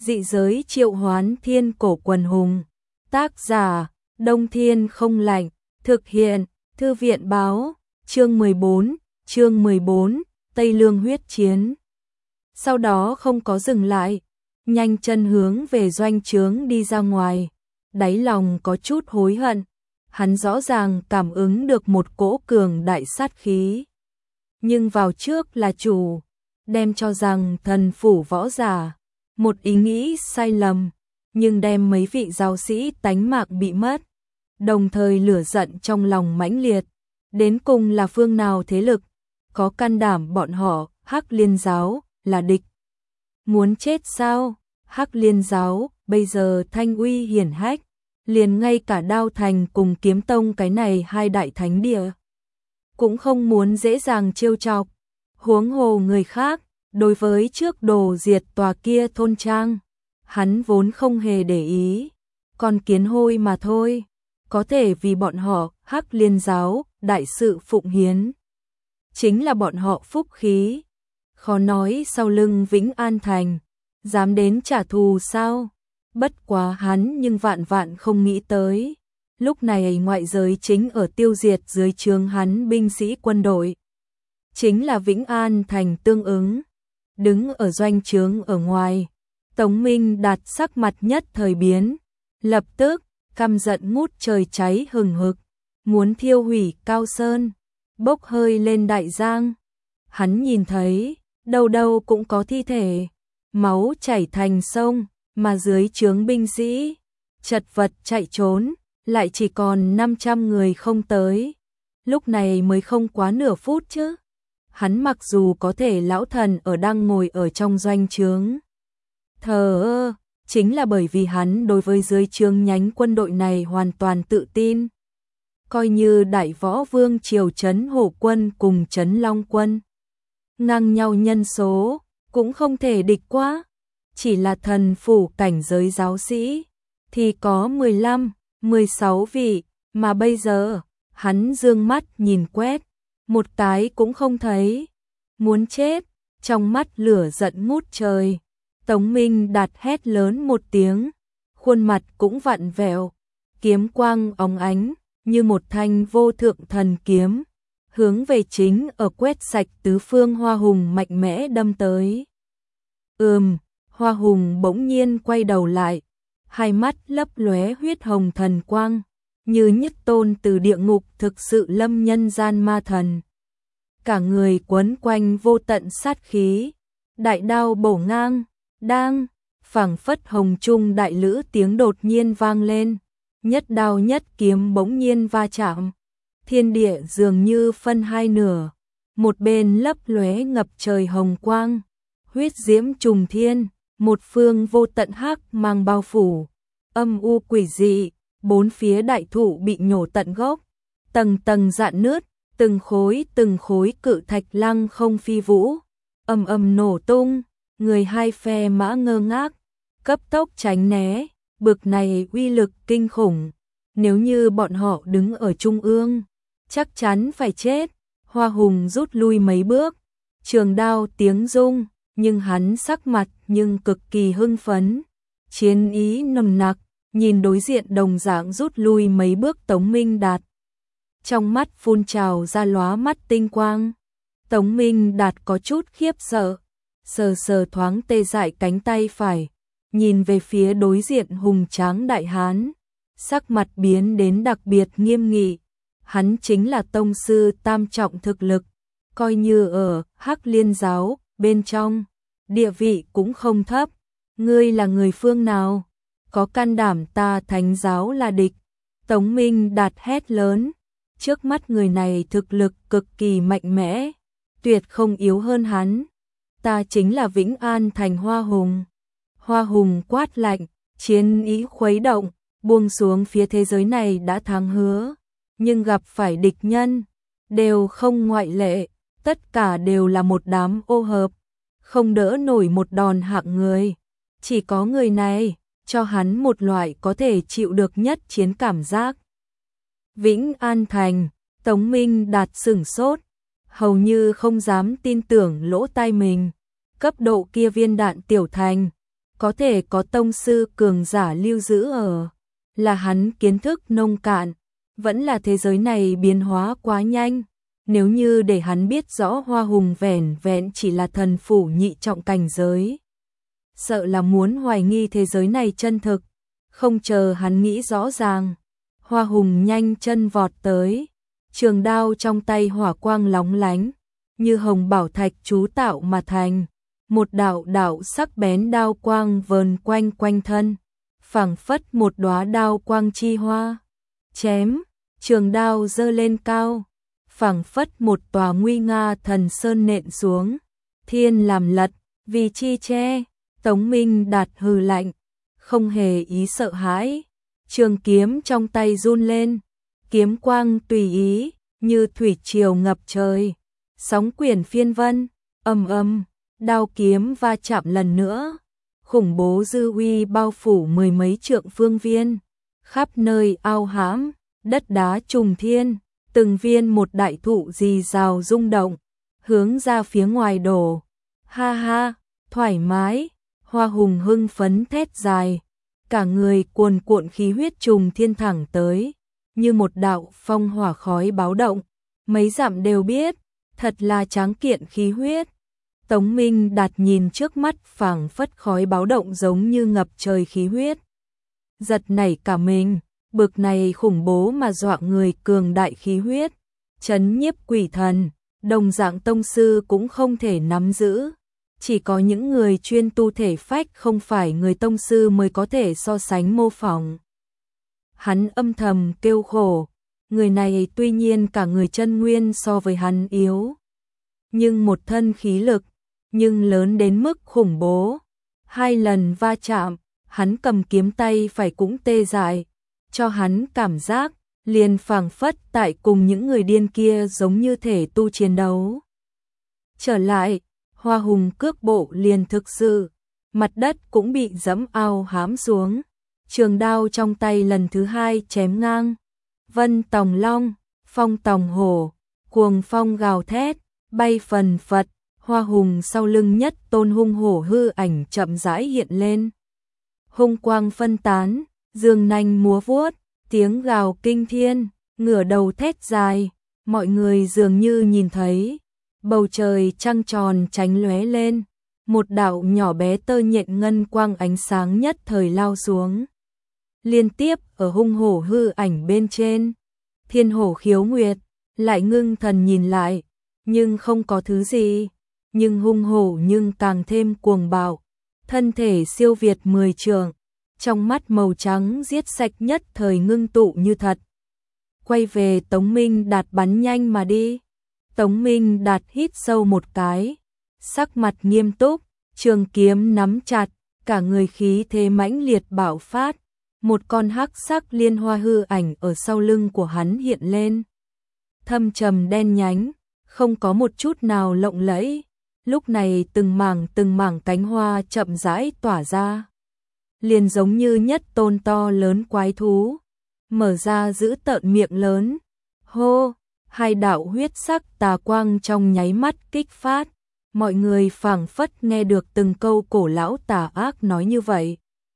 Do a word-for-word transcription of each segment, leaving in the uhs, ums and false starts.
Dị giới triệu hoán thiên cổ quần hùng. Tác giả, Đông Thiên không lạnh. Thực hiện, Thư viện báo. Chương mười bốn, chương mười bốn, Tây Lương huyết chiến. Sau đó không có dừng lại, nhanh chân hướng về doanh trướng đi ra ngoài. Đáy lòng có chút hối hận, hắn rõ ràng cảm ứng được một cỗ cường đại sát khí. Nhưng vào trước là chủ, đem cho rằng thần phủ võ giả, một ý nghĩ sai lầm, nhưng đem mấy vị giáo sĩ tánh mạng bị mất, đồng thời lửa giận trong lòng mãnh liệt. Đến cùng là phương nào thế lực, có can đảm bọn họ, Hắc Liên giáo, là địch. Muốn chết sao? Hắc Liên giáo, bây giờ thanh uy hiển hách, liền ngay cả Đao Thành cùng Kiếm Tông cái này hai đại thánh địa cũng không muốn dễ dàng trêu chọc, huống hồ người khác. Đối với trước đồ diệt tòa kia thôn trang, hắn vốn không hề để ý, còn kiến hôi mà thôi, có thể vì bọn họ Hắc Liên giáo đại sự phụng hiến, chính là bọn họ phúc khí. Khó nói sau lưng Vĩnh An Thành dám đến trả thù sao? Bất quá hắn nhưng vạn vạn không nghĩ tới, lúc này ngoại giới chính ở tiêu diệt dưới trướng hắn binh sĩ quân đội, chính là Vĩnh An Thành tương ứng. Đứng ở doanh trướng ở ngoài, Tống Minh Đạt sắc mặt nhất thời biến, lập tức căm giận ngút trời cháy hừng hực, muốn thiêu hủy Cao Sơn, bốc hơi lên đại giang. Hắn nhìn thấy, đâu đâu cũng có thi thể, máu chảy thành sông, mà dưới trướng binh sĩ chật vật chạy trốn, lại chỉ còn năm trăm người không tới. Lúc này mới không quá nửa phút chứ. Hắn mặc dù có thể lão thần ở đang ngồi ở trong doanh trướng thờ ơ, chính là bởi vì hắn đối với dưới trướng nhánh quân đội này hoàn toàn tự tin. Coi như Đại Võ Vương triều Trấn Hổ quân cùng Trấn Long quân ngang nhau nhân số, cũng không thể địch quá. Chỉ là thần phủ cảnh giới giáo sĩ thì có mười lăm, mười sáu vị, mà bây giờ hắn dương mắt nhìn quét, một cái cũng không thấy. Muốn chết, trong mắt lửa giận ngút trời. Tống Minh Đạt hét lớn một tiếng, khuôn mặt cũng vặn vẹo, kiếm quang óng ánh như một thanh vô thượng thần kiếm, hướng về chính ở quét sạch tứ phương Hoa Hùng mạnh mẽ đâm tới. Ừm, Hoa Hùng bỗng nhiên quay đầu lại, hai mắt lấp lóe huyết hồng thần quang, như nhất tôn từ địa ngục thực sự lâm nhân gian ma thần. Cả người quấn quanh vô tận sát khí, đại đao bổ ngang, đang, phảng phất hồng trung đại lữ tiếng đột nhiên vang lên, nhất đao nhất kiếm bỗng nhiên va chạm, thiên địa dường như phân hai nửa, một bên lấp lóe ngập trời hồng quang, huyết diễm trùng thiên, một phương vô tận hắc mang bao phủ, âm u quỷ dị, bốn phía đại thụ bị nhổ tận gốc, tầng tầng rạn nứt, từng khối từng khối cự thạch lăng không phi vũ, ầm ầm nổ tung, người hai phe mã ngơ ngác, cấp tốc tránh né, bực này uy lực kinh khủng, nếu như bọn họ đứng ở trung ương, chắc chắn phải chết. Hoa Hùng rút lui mấy bước, trường đao tiếng rung, nhưng hắn sắc mặt nhưng cực kỳ hưng phấn, chiến ý nồng nặc, nhìn đối diện đồng dạng rút lui mấy bước Tống Minh Đạt, trong mắt phun trào ra lóa mắt tinh quang. Tống Minh Đạt có chút khiếp sợ, sờ sờ thoáng tê dại cánh tay phải, nhìn về phía đối diện hùng tráng đại hán, sắc mặt biến đến đặc biệt nghiêm nghị. Hắn chính là tông sư tam trọng thực lực, coi như ở Hắc Liên giáo bên trong, địa vị cũng không thấp. Ngươi là người phương nào? Có can đảm ta thánh giáo là địch? Tống Minh Đạt hét lớn, trước mắt người này thực lực cực kỳ mạnh mẽ, tuyệt không yếu hơn hắn. Ta chính là Vĩnh An Thành Hoa Hùng. Hoa Hùng quát lạnh, chiến ý khuấy động, buông xuống phía thế giới này đã thắng hứa, nhưng gặp phải địch nhân, đều không ngoại lệ, tất cả đều là một đám ô hợp, không đỡ nổi một đòn hạng người. Chỉ có người này, cho hắn một loại có thể chịu được nhất chiến cảm giác. Vĩnh An Thành, Tống Minh Đạt sửng sốt, hầu như không dám tin tưởng lỗ tai mình. Cấp độ kia viên đạn tiểu thành, có thể có tông sư cường giả lưu giữ ở, là hắn kiến thức nông cạn, vẫn là thế giới này biến hóa quá nhanh. Nếu như để hắn biết rõ Hoa Hùng vẻn vẹn chỉ là thần phủ nhị trọng cảnh giới, sợ là muốn hoài nghi thế giới này chân thực. Không chờ hắn nghĩ rõ ràng, Hoa Hùng nhanh chân vọt tới, trường đao trong tay hỏa quang lóng lánh, như hồng bảo thạch chú tạo mà thành, một đạo đạo sắc bén đao quang vờn quanh quanh thân, phảng phất một đóa đao quang chi hoa. Chém, trường đao giơ lên cao, phảng phất một tòa nguy nga thần sơn nện xuống, thiên làm lật, vì chi che. Tống Minh Đạt hừ lạnh, không hề ý sợ hãi, trường kiếm trong tay run lên, kiếm quang tùy ý, như thủy triều ngập trời, sóng quyển phiên vân, ầm ầm, đao kiếm va chạm lần nữa, khủng bố dư uy bao phủ mười mấy trượng phương viên, khắp nơi ao hãm, đất đá trùng thiên, từng viên một đại thụ rì rào rung động, hướng ra phía ngoài đổ. Ha ha, thoải mái. Hoa Hùng hưng phấn thét dài, cả người cuồn cuộn khí huyết trùng thiên thẳng tới, như một đạo phong hỏa khói báo động, mấy dặm đều biết, thật là tráng kiện khí huyết. Tống Minh Đạt nhìn trước mắt phảng phất khói báo động giống như ngập trời khí huyết. Giật nảy cả mình, bực này khủng bố mà dọa người cường đại khí huyết, chấn nhiếp quỷ thần, đồng dạng tông sư cũng không thể nắm giữ. Chỉ có những người chuyên tu thể phách không phải người tông sư mới có thể so sánh mô phỏng. Hắn âm thầm kêu khổ, người này tuy nhiên cả người chân nguyên so với hắn yếu, nhưng một thân khí lực, nhưng lớn đến mức khủng bố. Hai lần va chạm, hắn cầm kiếm tay phải cũng tê dại, cho hắn cảm giác liền phảng phất tại cùng những người điên kia giống như thể tu chiến đấu. Trở lại, Hoa Hùng cước bộ liền thực sự, mặt đất cũng bị dẫm ao hãm xuống, trường đao trong tay lần thứ hai chém ngang, vân tòng long, phong tòng hổ, cuồng phong gào thét, bay phần phật, Hoa Hùng sau lưng nhất tôn hung hổ hư ảnh chậm rãi hiện lên. Hung quang phân tán, dương nanh múa vuốt, tiếng gào kinh thiên, ngửa đầu thét dài, mọi người dường như nhìn thấy. Bầu trời trăng tròn tránh lóe lên, một đạo nhỏ bé tơ nhện ngân quang ánh sáng nhất thời lao xuống. Liên tiếp ở hung hổ hư ảnh bên trên, Thiên Hổ Khiếu Nguyệt lại ngưng thần nhìn lại, nhưng không có thứ gì, nhưng hung hổ nhưng càng thêm cuồng bạo, thân thể siêu việt mười trượng, trong mắt màu trắng giết sạch nhất thời ngưng tụ như thật. Quay về Tống Minh Đạt bắn nhanh mà đi. Tống Minh Đạt hít sâu một cái, sắc mặt nghiêm túc, trường kiếm nắm chặt, cả người khí thế mãnh liệt bạo phát, một con hắc sắc liên hoa hư ảnh ở sau lưng của hắn hiện lên. Thâm trầm đen nhánh, không có một chút nào lộng lẫy, lúc này từng mảng từng mảng cánh hoa chậm rãi tỏa ra, liền giống như nhất tôn to lớn quái thú, mở ra giữ tợn miệng lớn. Hô! Hai đạo huyết sắc tà quang trong nháy mắt kích phát, mọi người phảng phất nghe được từng câu cổ lão tà ác nói như vậy.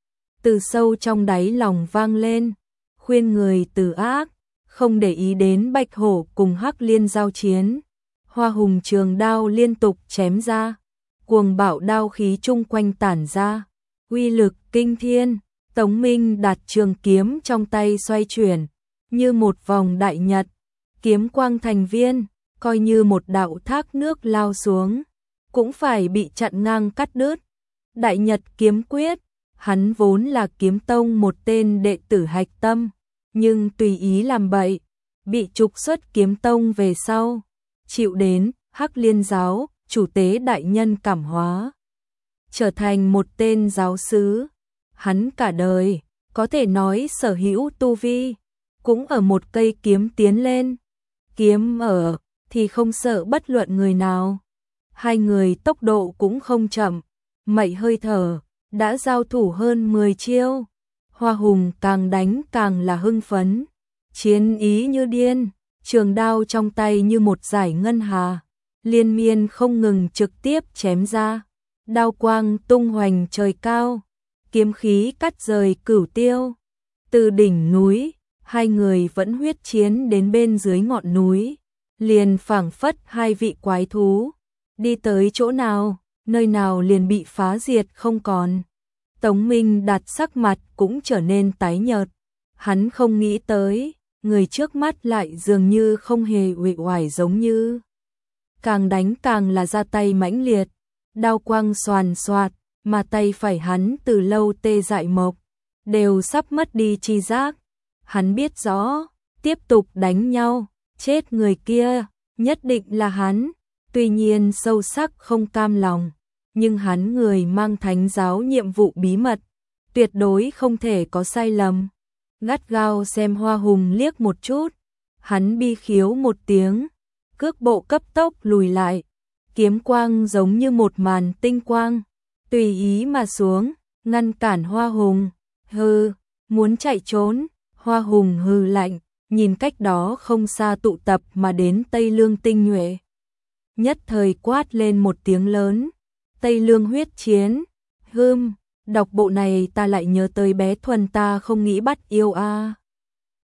Từ sâu trong đáy lòng vang lên, khuyên người từ ác, không để ý đến Bạch Hổ cùng Hắc Liên giao chiến. Hoa Hùng trường đao liên tục chém ra, cuồng bạo đao khí chung quanh tản ra, uy lực kinh thiên. Tống Minh Đạt trường kiếm trong tay xoay chuyển, như một vòng đại nhật. Kiếm quang thành viên, coi như một đạo thác nước lao xuống, cũng phải bị chặn ngang cắt đứt. Đại Nhật kiếm quyết, hắn vốn là kiếm tông một tên đệ tử hạch tâm, nhưng tùy ý làm bậy, bị trục xuất kiếm tông về sau, chịu đến Hắc Liên giáo, chủ tế đại nhân cảm hóa, trở thành một tên giáo sứ. Hắn cả đời, có thể nói sở hữu tu vi, cũng ở một cây kiếm tiến lên. Kiếm ở, thì không sợ bất luận người nào. Hai người tốc độ cũng không chậm, mậy hơi thở, đã giao thủ hơn mười chiêu. Hoa Hùng càng đánh càng là hưng phấn, chiến ý như điên, trường đao trong tay như một dải ngân hà, liên miên không ngừng trực tiếp chém ra, đao quang tung hoành trời cao, kiếm khí cắt rời cửu tiêu. Từ đỉnh núi, hai người vẫn huyết chiến đến bên dưới ngọn núi, liền phảng phất hai vị quái thú, đi tới chỗ nào, nơi nào liền bị phá diệt không còn. Tống Minh Đạt sắc mặt cũng trở nên tái nhợt, hắn không nghĩ tới, người trước mắt lại dường như không hề uể oải giống như. Càng đánh càng là ra tay mãnh liệt, đao quang xoàn xoạt, mà tay phải hắn từ lâu tê dại mộc, đều sắp mất đi chi giác. Hắn biết rõ, tiếp tục đánh nhau, chết người kia, nhất định là hắn, tuy nhiên sâu sắc không cam lòng, nhưng hắn người mang thánh giáo nhiệm vụ bí mật, tuyệt đối không thể có sai lầm. Gắt gao xem Hoa Hùng liếc một chút, hắn bi khiếu một tiếng, cước bộ cấp tốc lùi lại, kiếm quang giống như một màn tinh quang, tùy ý mà xuống, ngăn cản Hoa Hùng. Hừ, muốn chạy trốn? Hoa Hùng hừ lạnh, nhìn cách đó không xa tụ tập mà đến Tây Lương tinh nhuệ. Nhất thời quát lên một tiếng lớn, Tây Lương huyết chiến. Hừm, đọc bộ này ta lại nhớ tới bé Thuần ta không nghĩ bắt yêu a. À.